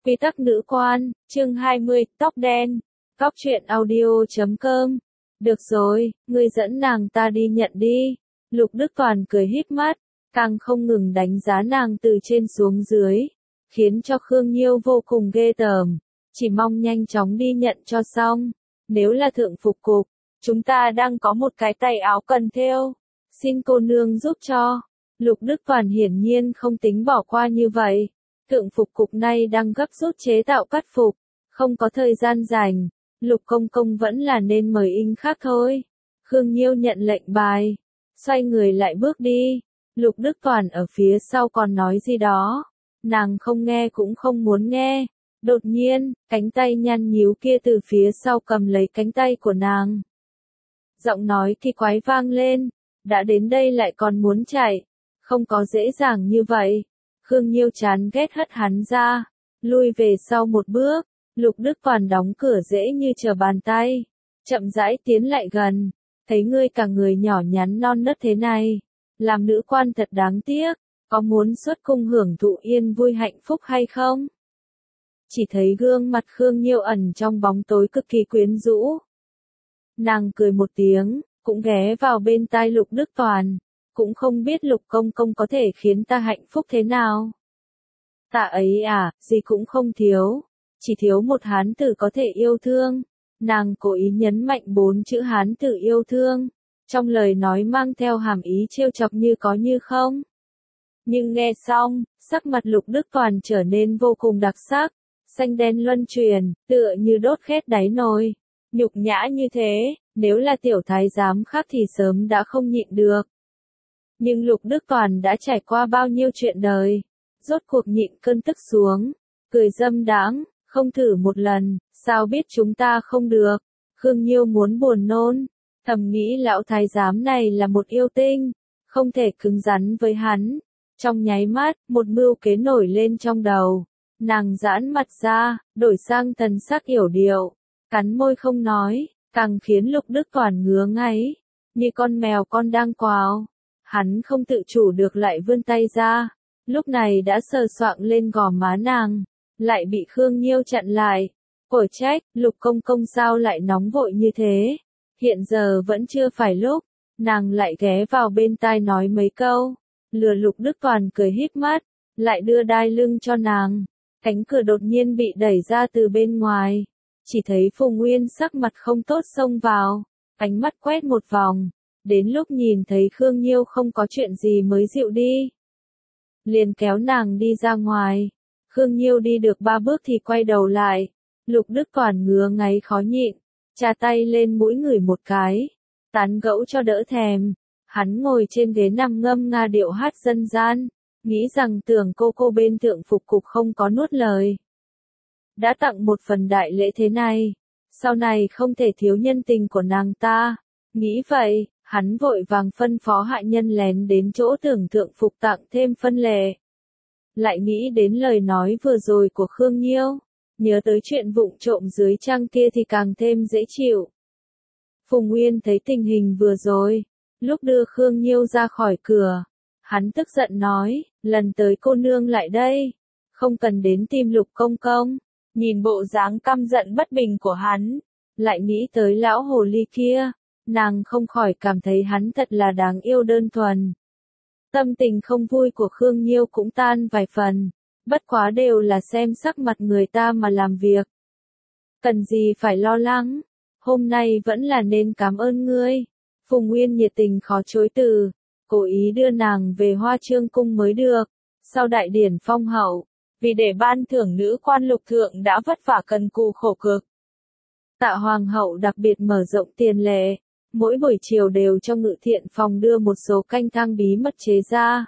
Quy tắc nữ quan, chương 20, tóc đen. Cóc truyện audio.com. Được rồi, ngươi dẫn nàng ta đi nhận đi. Lục Đức Toàn cười híp mắt, càng không ngừng đánh giá nàng từ trên xuống dưới, khiến cho Khương Nhiêu vô cùng ghê tởm. Chỉ mong nhanh chóng đi nhận cho xong. Nếu là thượng phục cục, chúng ta đang có một cái tay áo cần thêu, xin cô nương giúp cho. Lục Đức Toàn hiển nhiên không tính bỏ qua như vậy. Thượng phục cục nay đang gấp rút chế tạo cắt phục, không có thời gian rảnh, Lục Công Công vẫn là nên mời in khác thôi. Khương Nhiêu nhận lệnh bài, xoay người lại bước đi. Lục Đức Toàn ở phía sau còn nói gì đó, nàng không nghe cũng không muốn nghe. Đột nhiên, cánh tay nhăn nhíu kia từ phía sau cầm lấy cánh tay của nàng. Giọng nói kỳ quái vang lên, đã đến đây lại còn muốn chạy, không có dễ dàng như vậy. Khương Nhiêu chán ghét hất hắn ra, lui về sau một bước. Lục Đức Toàn đóng cửa dễ như trở bàn tay, chậm rãi tiến lại gần, thấy ngươi cả người nhỏ nhắn non nớt thế này, làm nữ quan thật đáng tiếc, có muốn xuất cung hưởng thụ yên vui hạnh phúc hay không? Chỉ thấy gương mặt Khương Nhiêu ẩn trong bóng tối cực kỳ quyến rũ. Nàng cười một tiếng, cũng ghé vào bên tai Lục Đức Toàn, cũng không biết Lục Công Công có thể khiến ta hạnh phúc thế nào. Ta ấy à, gì cũng không thiếu, chỉ thiếu một hán tử có thể yêu thương. Nàng cố ý nhấn mạnh 4 chữ hán tử yêu thương, trong lời nói mang theo hàm ý trêu chọc như có như không. Nhưng nghe xong, sắc mặt Lục Đức Toàn trở nên vô cùng đặc sắc, xanh đen luân chuyển, tựa như đốt khét đáy nồi. Nhục nhã như thế, nếu là tiểu thái giám khác thì sớm đã không nhịn được. Nhưng Lục Đức Toàn đã trải qua bao nhiêu chuyện đời, rốt cuộc nhịn cơn tức xuống, cười dâm đãng, không thử một lần, sao biết chúng ta không được. Khương Nhiêu muốn buồn nôn, thầm nghĩ lão thái giám này là một yêu tinh, không thể cứng rắn với hắn. Trong nháy mắt, một mưu kế nổi lên trong đầu, nàng giãn mặt ra, đổi sang thần sắc yểu điệu, cắn môi không nói, càng khiến Lục Đức Toàn ngứa ngáy, như con mèo con đang quào. Hắn không tự chủ được lại vươn tay ra, lúc này đã sờ soạng lên gò má nàng, lại bị Khương Nhiêu chặn lại. Cổ trách, Lục Công Công sao lại nóng vội như thế? Hiện giờ vẫn chưa phải lúc. Nàng lại ghé vào bên tai nói mấy câu, lừa Lục Đức Toàn cười híp mắt, lại đưa đai lưng cho nàng. Cánh cửa đột nhiên bị đẩy ra từ bên ngoài, chỉ thấy Phùng Nguyên sắc mặt không tốt xông vào, ánh mắt quét một vòng, đến lúc nhìn thấy Khương Nhiêu không có chuyện gì mới dịu đi, liền kéo nàng đi ra ngoài. Khương Nhiêu đi được 3 bước thì quay đầu lại, Lục Đức Toàn ngứa ngáy khó nhịn, chà tay lên mũi ngửi một cái, tán gẫu cho đỡ thèm. Hắn ngồi trên ghế nằm ngâm nga điệu hát dân gian, nghĩ rằng tưởng cô bên thượng phục cục không có nuốt lời. Đã tặng một phần đại lễ thế này, sau này không thể thiếu nhân tình của nàng ta. Nghĩ vậy, hắn vội vàng phân phó hạ nhân lén đến chỗ tưởng thượng phục tặng thêm phân lệ. Lại nghĩ đến lời nói vừa rồi của Khương Nhiêu, nhớ tới chuyện vụng trộm dưới trang kia thì càng thêm dễ chịu. Phùng Nguyên thấy tình hình vừa rồi, lúc đưa Khương Nhiêu ra khỏi cửa, hắn tức giận nói, lần tới cô nương lại đây, không cần đến tìm Lục Công Công. Nhìn bộ dáng căm giận bất bình của hắn, lại nghĩ tới lão hồ ly kia, nàng không khỏi cảm thấy hắn thật là đáng yêu đơn thuần. Tâm tình không vui của Khương Nhiêu cũng tan vài phần, bất quá đều là xem sắc mặt người ta mà làm việc. Cần gì phải lo lắng, hôm nay vẫn là nên cảm ơn ngươi. Phùng Nguyên nhiệt tình khó chối từ, cố ý đưa nàng về Hoa Chương cung mới được. Sau đại điển phong hậu, vì để ban thưởng nữ quan Lục thượng đã vất vả cần cù khổ cực. Tạ hoàng hậu đặc biệt mở rộng tiền lệ, mỗi buổi chiều đều cho ngự thiện phòng đưa một số canh thang bí mật chế ra.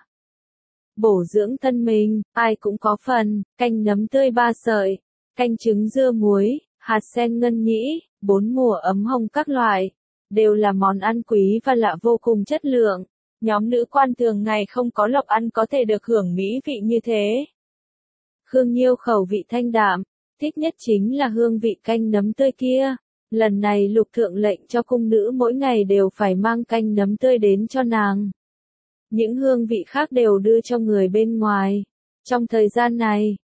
Bổ dưỡng thân mình, ai cũng có phần, canh nấm tươi 3 sợi, canh trứng dưa muối, hạt sen ngân nhĩ, 4 mùa ấm hồng các loại, đều là món ăn quý và lạ vô cùng chất lượng. Nhóm nữ quan thường ngày không có lộc ăn có thể được hưởng mỹ vị như thế. Khương Nhiêu khẩu vị thanh đạm, thích nhất chính là hương vị canh nấm tươi kia. Lần này Lục thượng lệnh cho cung nữ mỗi ngày đều phải mang canh nấm tươi đến cho nàng. Những hương vị khác đều đưa cho người bên ngoài. Trong thời gian này,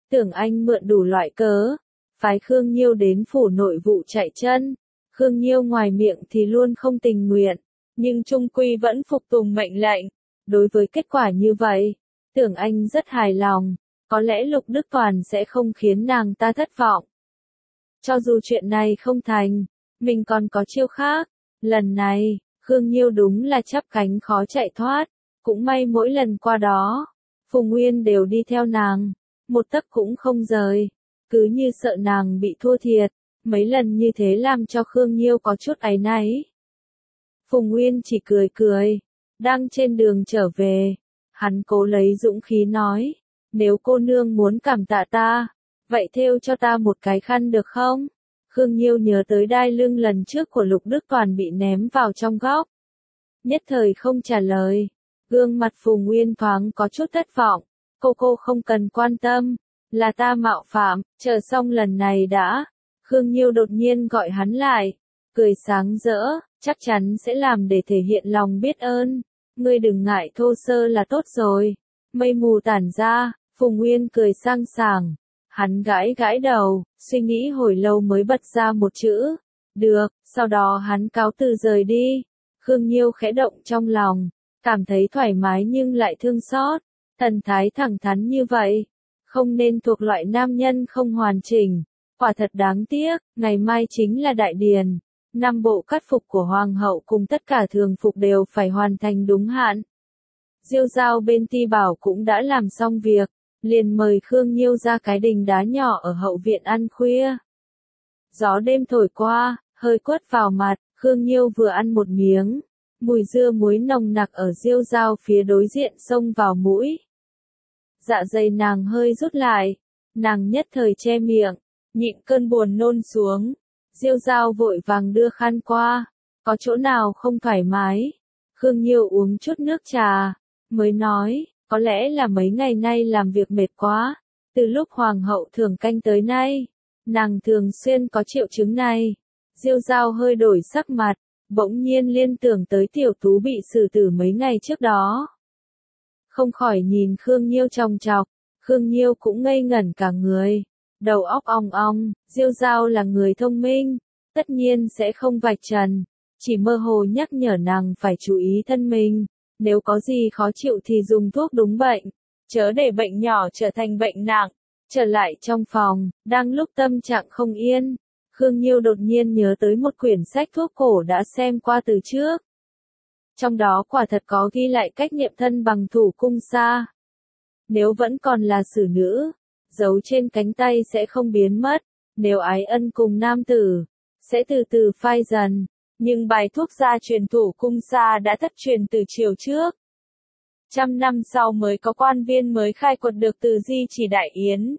Tưởng Anh mượn đủ loại cớ, phái Khương Nhiêu đến phủ nội vụ chạy chân. Khương Nhiêu ngoài miệng thì luôn không tình nguyện, nhưng chung quy vẫn phục tùng mệnh lệnh. Đối với kết quả như vậy, Tưởng Anh rất hài lòng, có lẽ Lục Đức Toàn sẽ không khiến nàng ta thất vọng. Cho dù chuyện này không thành, mình còn có chiêu khác. Lần này, Khương Nhiêu đúng là chắp cánh khó chạy thoát, cũng may mỗi lần qua đó, Phùng Nguyên đều đi theo nàng, một tấc cũng không rời, cứ như sợ nàng bị thua thiệt, mấy lần như thế làm cho Khương Nhiêu có chút áy náy. Phùng Nguyên chỉ cười cười, đang trên đường trở về, hắn cố lấy dũng khí nói, nếu cô nương muốn cảm tạ ta, vậy thêu cho ta một cái khăn được không? Khương Nhiêu nhớ tới đai lưng lần trước của Lục Đức Toàn bị ném vào trong góc. Nhất thời không trả lời, gương mặt Phùng Nguyên thoáng có chút thất vọng, cô không cần quan tâm, là ta mạo phạm, chờ xong lần này đã. Khương Nhiêu đột nhiên gọi hắn lại, cười sáng rỡ, chắc chắn sẽ làm để thể hiện lòng biết ơn, ngươi đừng ngại thô sơ là tốt rồi. Mây mù tản ra, Phùng Nguyên cười sang sảng, hắn gãi gãi đầu, suy nghĩ hồi lâu mới bật ra một chữ, được, sau đó hắn cáo từ rời đi. Khương Nhiêu khẽ động trong lòng, cảm thấy thoải mái nhưng lại thương xót, thần thái thẳng thắn như vậy, không nên thuộc loại nam nhân không hoàn chỉnh, quả thật đáng tiếc, ngày mai chính là đại điền, 5 bộ cát phục của Hoàng hậu cùng tất cả thường phục đều phải hoàn thành đúng hạn. Diêu Giao bên Ti Bảo cũng đã làm xong việc, liền mời Khương Nhiêu ra cái đình đá nhỏ ở hậu viện ăn khuya. Gió đêm thổi qua, hơi quất vào mặt, Khương Nhiêu vừa ăn một miếng, mùi dưa muối nồng nặc ở Diêu Giao phía đối diện xông vào mũi. Dạ dày nàng hơi rút lại, nàng nhất thời che miệng, nhịn cơn buồn nôn xuống. Diêu Giao vội vàng đưa khăn qua, có chỗ nào không thoải mái? Khương Nhiêu uống chút nước trà, mới nói, có lẽ là mấy ngày nay làm việc mệt quá, từ lúc Hoàng hậu thường canh tới nay, nàng thường xuyên có triệu chứng này. Diêu Giao hơi đổi sắc mặt, bỗng nhiên liên tưởng tới Tiểu Tú bị xử tử mấy ngày trước đó. Không khỏi nhìn Khương Nhiêu chòng chọc, Khương Nhiêu cũng ngây ngẩn cả người, đầu óc ong ong. Diêu Giao là người thông minh, tất nhiên sẽ không vạch trần, chỉ mơ hồ nhắc nhở nàng phải chú ý thân mình, nếu có gì khó chịu thì dùng thuốc đúng bệnh, chớ để bệnh nhỏ trở thành bệnh nặng. Trở lại trong phòng, đang lúc tâm trạng không yên, Khương Nhiêu đột nhiên nhớ tới một quyển sách thuốc cổ đã xem qua từ trước. Trong đó quả thật có ghi lại cách nghiệm thân bằng thủ cung sa. Nếu vẫn còn là xử nữ, dấu trên cánh tay sẽ không biến mất, nếu ái ân cùng nam tử, sẽ từ từ phai dần, nhưng bài thuốc gia truyền thủ cung sa đã thất truyền từ triều trước. 100 năm sau mới có quan viên mới khai quật được từ di chỉ Đại Yến.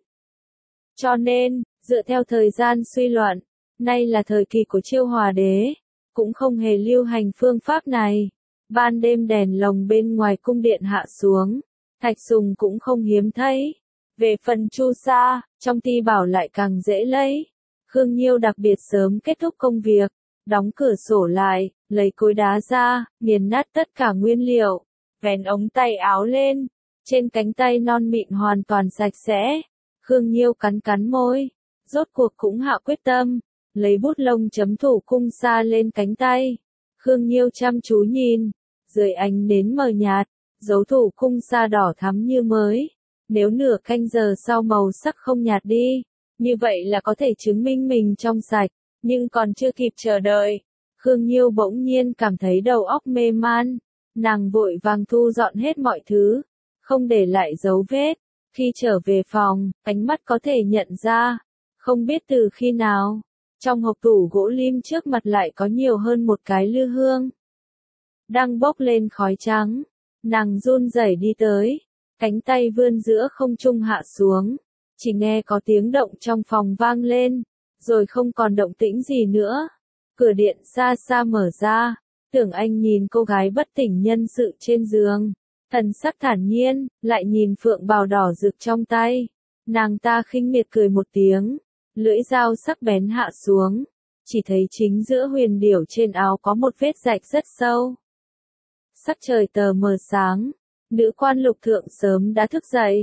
Cho nên, dựa theo thời gian suy luận, nay là thời kỳ của Chiêu Hòa đế, cũng không hề lưu hành phương pháp này. Ban đêm đèn lồng bên ngoài cung điện hạ xuống, thạch sùng cũng không hiếm thấy. Về phần chu sa, trong Ti Bảo lại càng dễ lấy. Khương Nhiêu đặc biệt sớm kết thúc công việc, đóng cửa sổ lại, lấy cối đá ra, nghiền nát tất cả nguyên liệu, vén ống tay áo lên, trên cánh tay non mịn hoàn toàn sạch sẽ. Khương Nhiêu cắn cắn môi, rốt cuộc cũng hạ quyết tâm, lấy bút lông chấm thủ cung sa lên cánh tay. Khương Nhiêu chăm chú nhìn, dưới ánh nến mờ nhạt, dấu thủ cung sa đỏ thắm như mới. Nếu nửa canh giờ sau màu sắc không nhạt đi, như vậy là có thể chứng minh mình trong sạch, nhưng còn chưa kịp chờ đợi. Khương Nhiêu bỗng nhiên cảm thấy đầu óc mê man, nàng vội vàng thu dọn hết mọi thứ, không để lại dấu vết. Khi trở về phòng, ánh mắt có thể nhận ra, không biết từ khi nào, trong hộp tủ gỗ lim trước mặt lại có nhiều hơn một cái lư hương. Đang bốc lên khói trắng, nàng run rẩy đi tới, cánh tay vươn giữa không trung hạ xuống, chỉ nghe có tiếng động trong phòng vang lên, rồi không còn động tĩnh gì nữa. Cửa điện xa xa mở ra, Tưởng Anh nhìn cô gái bất tỉnh nhân sự trên giường, thần sắc thản nhiên, lại nhìn phượng bào đỏ rực trong tay. Nàng ta khinh miệt cười một tiếng, lưỡi dao sắc bén hạ xuống, chỉ thấy chính giữa huyền điểu trên áo có một vết rạch rất sâu. Sắc trời tờ mờ sáng, nữ quan Lục thượng sớm đã thức dậy,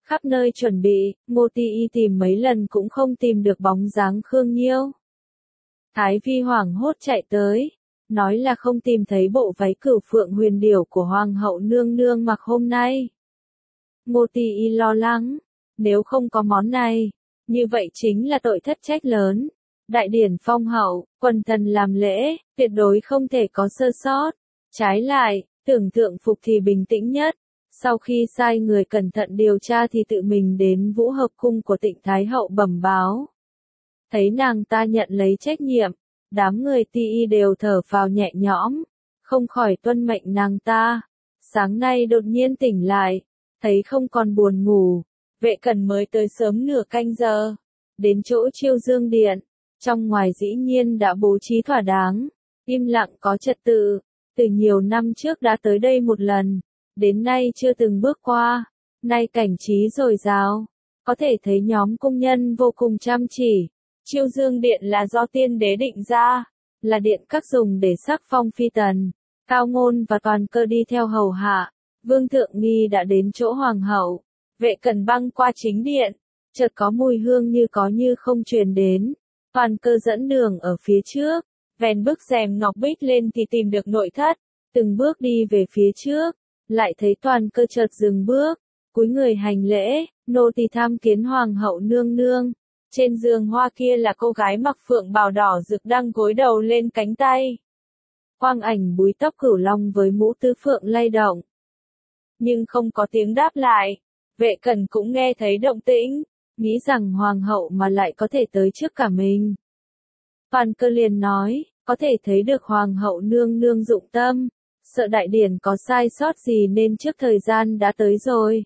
Khắp nơi chuẩn bị, Ngô Ti Y tìm mấy lần cũng không tìm được bóng dáng Khương Nhiêu. Thái Vi hoảng hốt chạy tới, nói là không tìm thấy bộ váy cửu phượng huyền điểu của Hoàng hậu nương nương mặc hôm nay. Ngô Ti Y lo lắng, nếu không có món này, như vậy chính là tội thất trách lớn. Đại điển phong hậu, quần thần làm lễ, tuyệt đối không thể có sơ sót. Trái lại, tưởng tượng phục thì bình tĩnh nhất. Sau khi sai người cẩn thận điều tra thì tự mình đến Vũ Hợp Cung của Tịnh Thái Hậu bẩm báo. Thấy nàng ta nhận lấy trách nhiệm, đám người Ti Y đều thở phào nhẹ nhõm, không khỏi tuân mệnh nàng ta. Sáng nay đột nhiên tỉnh lại, thấy không còn buồn ngủ, Vệ Cẩn mới tới sớm nửa canh giờ, đến chỗ Chiêu Dương Điện, trong ngoài dĩ nhiên đã bố trí thỏa đáng, im lặng có trật tự, từ nhiều năm trước đã tới đây một lần, đến nay chưa từng bước qua, nay cảnh trí dồi dào, có thể thấy nhóm cung nhân vô cùng chăm chỉ. Chiêu Dương Điện là do tiên đế định ra, là điện các dùng để sắc phong phi tần. Cao Ngôn và Toàn Cơ đi theo hầu hạ, Vương Thượng Nghi đã đến chỗ hoàng hậu. Vệ Cẩn băng qua chính điện, chợt có mùi hương như có như không truyền đến. Toàn Cơ dẫn đường ở phía trước, vén bức rèm ngọc bích lên thì tìm được nội thất, từng bước đi về phía trước, lại thấy Toàn Cơ chợt dừng bước, cúi người hành lễ, nô tỳ tham kiến hoàng hậu nương nương. Trên giường hoa kia là cô gái mặc phượng bào đỏ rực đang gối đầu lên cánh tay. Quang ảnh búi tóc cửu long với mũ tứ phượng lay động. Nhưng không có tiếng đáp lại. Vệ Cẩn cũng nghe thấy động tĩnh, nghĩ rằng hoàng hậu mà lại có thể tới trước cả mình. Toàn Cơ liền nói, có thể thấy được hoàng hậu nương nương dụng tâm, sợ đại điển có sai sót gì nên trước thời gian đã tới rồi.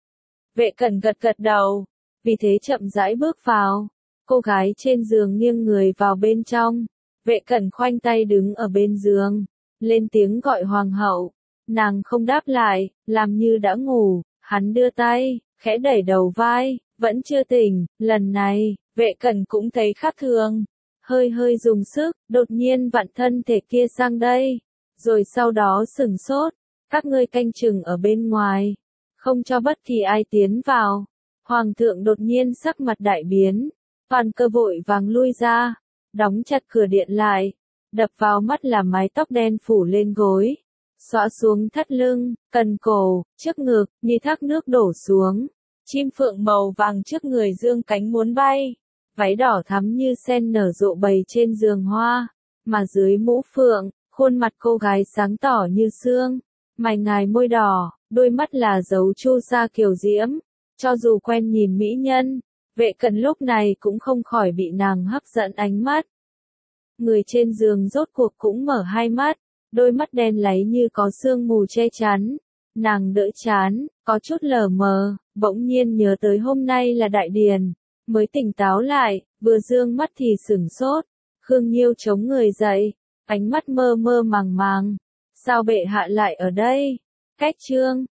Vệ Cẩn gật gật đầu, vì thế chậm rãi bước vào. Cô gái trên giường nghiêng người vào bên trong. Vệ Cẩn khoanh tay đứng ở bên giường, lên tiếng gọi hoàng hậu. Nàng không đáp lại, làm như đã ngủ. Hắn đưa tay, khẽ đẩy đầu vai, vẫn chưa tỉnh. Lần này, Vệ Cẩn cũng thấy khác thường. Hơi hơi dùng sức, đột nhiên vặn thân thể kia sang đây. Rồi sau đó sửng sốt. Các ngươi canh chừng ở bên ngoài, không cho bất kỳ ai tiến vào. Hoàng thượng đột nhiên sắc mặt đại biến. Toàn Cơ vội vàng lui ra, đóng chặt cửa điện lại. Đập vào mắt là mái tóc đen phủ lên gối, xõa xuống thắt lưng, cần cổ, trước ngực, như thác nước đổ xuống. Chim phượng màu vàng trước người dương cánh muốn bay. Váy đỏ thắm như sen nở rộ bầy trên giường hoa. Mà dưới mũ phượng, khuôn mặt cô gái sáng tỏ như sương. Mày ngài môi đỏ, đôi mắt là dấu chu sa kiều diễm. Cho dù quen nhìn mỹ nhân, Vệ Cẩn lúc này cũng không khỏi bị nàng hấp dẫn ánh mắt. Người trên giường rốt cuộc cũng mở hai mắt, đôi mắt đen láy như có sương mù che chắn. Nàng đỡ chán, có chút lờ mờ, bỗng nhiên nhớ tới hôm nay là đại điền, mới tỉnh táo lại, vừa dương mắt thì sửng sốt. Khương Nhiêu chống người dậy, ánh mắt mơ mơ màng màng. Sao bệ hạ lại ở đây? Cách chương